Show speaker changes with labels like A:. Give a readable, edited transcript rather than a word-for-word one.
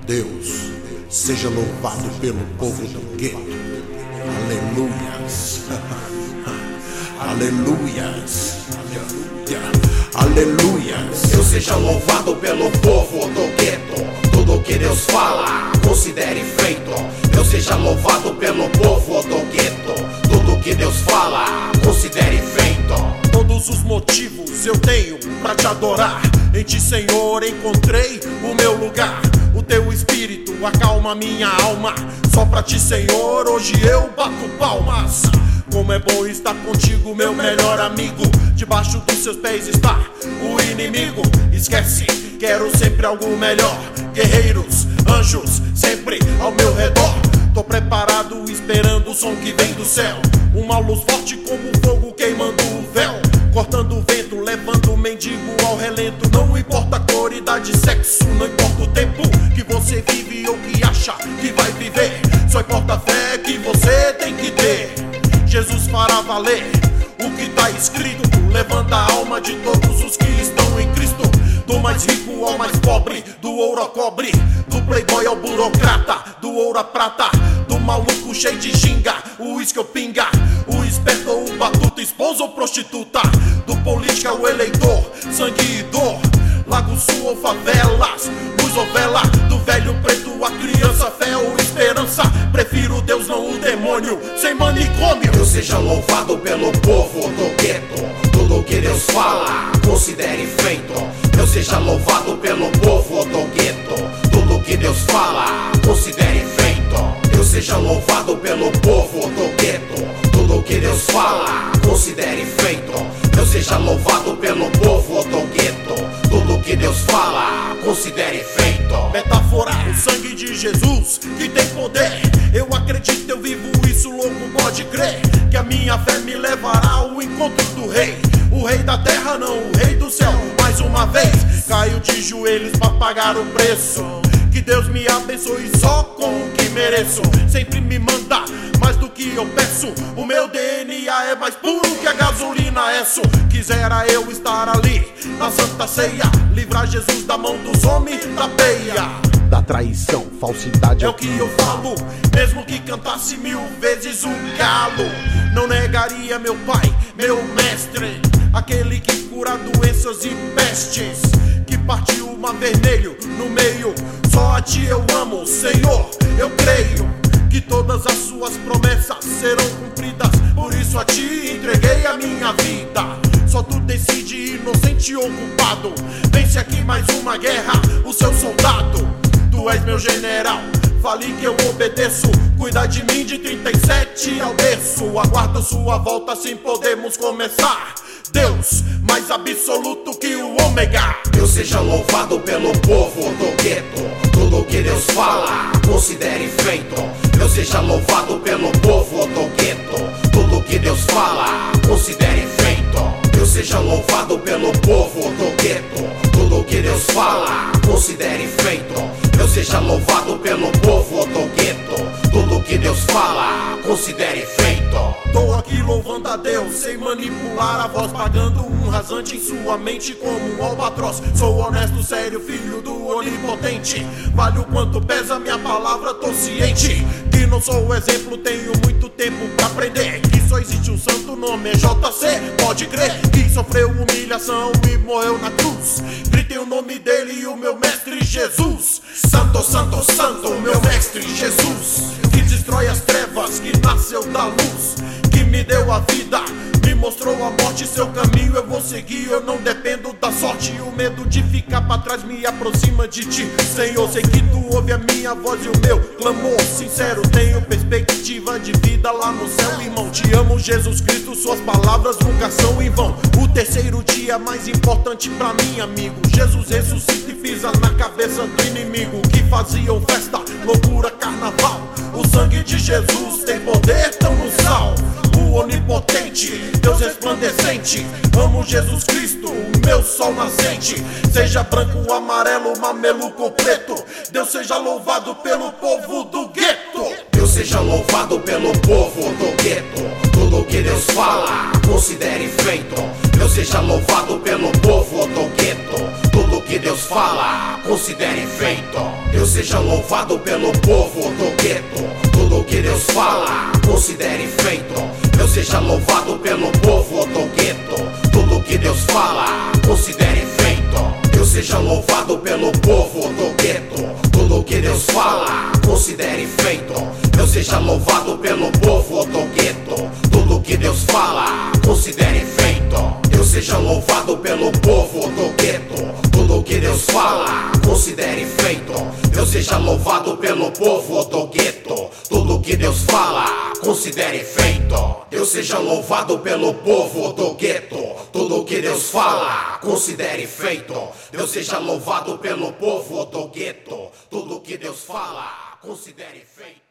A: Deus seja louvado pelo povo do gueto. Aleluias. Aleluias. Aleluias.
B: Deus seja louvado pelo povo do gueto. Tudo que Deus fala, considere feito. Deus seja louvado pelo povo do gueto. Tudo que Deus fala, considere feito.
C: Todos os motivos eu tenho pra te adorar. Em ti, Senhor, encontrei o meu lugar. O teu espírito acalma minha alma. Só pra ti, Senhor, hoje eu bato palmas. Como é bom estar contigo, meu melhor amigo. Debaixo dos seus pés está o inimigo. Esquece, quero sempre algo melhor. Guerreiros, anjos, sempre ao meu redor. Tô preparado, esperando o som que vem do céu. Uma luz forte como fogo queimando o véu. Cortando o vento, levando o mendigo ao relento. Não importa a cor, idade, sexo, não importa o tempo que você vive ou que acha que vai viver. Só importa a fé que você tem que ter. Jesus fará valer o que tá escrito. Levanta a alma de todos os que estão em Cristo. Do mais rico ao mais pobre, do ouro ao cobre, do playboy ao burocrata, do ouro à prata, do maluco cheio de ginga, o uísque ou pinga, o esperto ou o batuta, esposa ou prostituta, do político ao eleitor, sangue e dor, Lago Sul ou favelas, luz ou vela, do velho preto a criança, fé ou esperança. Prefiro Deus, não o demônio, sem manicômio.
B: Deus seja louvado pelo povo do gueto. Tudo que Deus fala, considere feito. Deus seja louvado pelo povo do gueto. Tudo que Deus fala, considere feito. Deus seja louvado pelo povo do gueto. Tudo que Deus fala, considere feito. Deus seja louvado pelo povo do gueto. Tudo que Deus fala, considere feito.
C: Metaforar o sangue de Jesus que tem poder. Eu acredito, eu vivo isso, louco pode crer. Que a minha fé me levará ao encontro do rei. O rei da terra não, o rei do céu. Mais uma vez, caio de joelhos pra pagar o preço. Que Deus me abençoe só com o que mereço. Sempre me manda mais do que eu peço. O meu DNA é mais puro que a gasolina é. Quisera eu estar ali na Santa Ceia, livrar Jesus da mão dos homens da peia,
A: Da traição, falsidade
C: é o que eu falo. Mesmo que cantasse 1000 vezes o galo, não negaria meu pai, meu mestre, aquele que cura doenças e pestes, que partiu o mar vermelho no meio. Só a ti eu amo, Senhor, eu creio que todas as suas promessas serão cumpridas. Por isso a ti entreguei a minha vida. Só tu decide, inocente ou culpado. Vence aqui mais uma guerra, o seu soldado. Tu és meu general, fale que eu obedeço. Cuida de mim de 37 ao berço. Aguardo sua volta, assim podemos começar. Deus, mais absoluto que o ômega.
B: Deus seja louvado pelo povo do gueto. Tudo que Deus fala, considere feito. Deus seja louvado pelo povo do gueto. Tudo que Deus fala, considere feito. Deus seja louvado pelo povo do gueto. Tudo que Deus fala, considere feito. Deus seja louvado pelo povo do gueto. Tudo que Deus fala, considere feito.
C: Tô aqui louvando a Deus, sem manipular a voz, pagando um rasante em sua mente como um albatroz. Sou honesto, sério, filho do onipotente. Vale o quanto pesa minha palavra, tô ciente que não sou o exemplo, tenho muito tempo pra aprender. Que só existe um santo, nome é JC, pode crer. Que sofreu humilhação e morreu na cruz. Gritei o nome dele e o meu mestre Jesus. Santo, santo, santo, meu mestre Jesus, que destrói as trevas, que nasceu da luz, que me deu a vida, me mostrou a morte. Seu caminho eu vou seguir, eu não dependo da sorte. O medo de ficar pra trás me aproxima de ti, Senhor. Sei que tu ouve a minha voz e o meu clamor sincero. Tenho perspectiva de vida lá no céu, irmão. Te amo, Jesus Cristo, suas palavras nunca são em vão. O terceiro dia mais importante pra mim, amigo. Jesus ressuscita e pisa na cabeça do inimigo. Que faziam festa, loucura, carnaval. O sangue de Jesus tem poder tão no sal. O onipotente, Deus resplandecente. Amo Jesus Cristo, o meu sol nascente. Seja branco, amarelo, mameluco ou preto, Deus seja louvado pelo povo do gueto.
B: Deus seja louvado pelo povo do gueto. Tudo que Deus fala, considere feito. Deus seja louvado pelo povo do gueto. Tudo que que Deus fala, considere feito. Deus seja louvado pelo povo do gueto. Tudo que Deus fala, considere feito. Deus seja louvado pelo povo do gueto. Tudo que Deus fala, considere feito. Deus seja louvado pelo povo do gueto. Tudo que Deus fala, considere feito. Deus seja louvado pelo povo do gueto. Tudo que Deus fala, considere feito. Deus seja louvado pelo povo do gueto. Tudo que Deus fala, considere feito. Deus seja louvado pelo povo do gueto. Tudo que Deus fala, considere feito. Deus seja louvado pelo povo do gueto. Tudo que Deus fala, considere feito. Deus seja louvado pelo povo do gueto. Tudo que Deus fala, considere feito.